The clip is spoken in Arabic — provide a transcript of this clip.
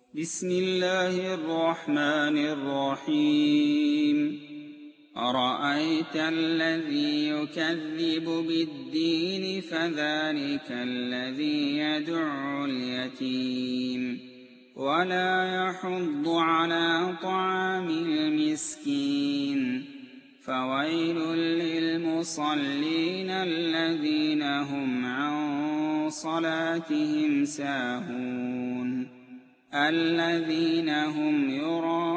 بسم الله الرحمن الرحيم أرأيت الذي يكذب بالدين فذلك الذي يدع اليتيم ولا يحض على طعام المسكين فويل للمصلين الذين هم عن صلاتهم ساهون الذين هم يراءون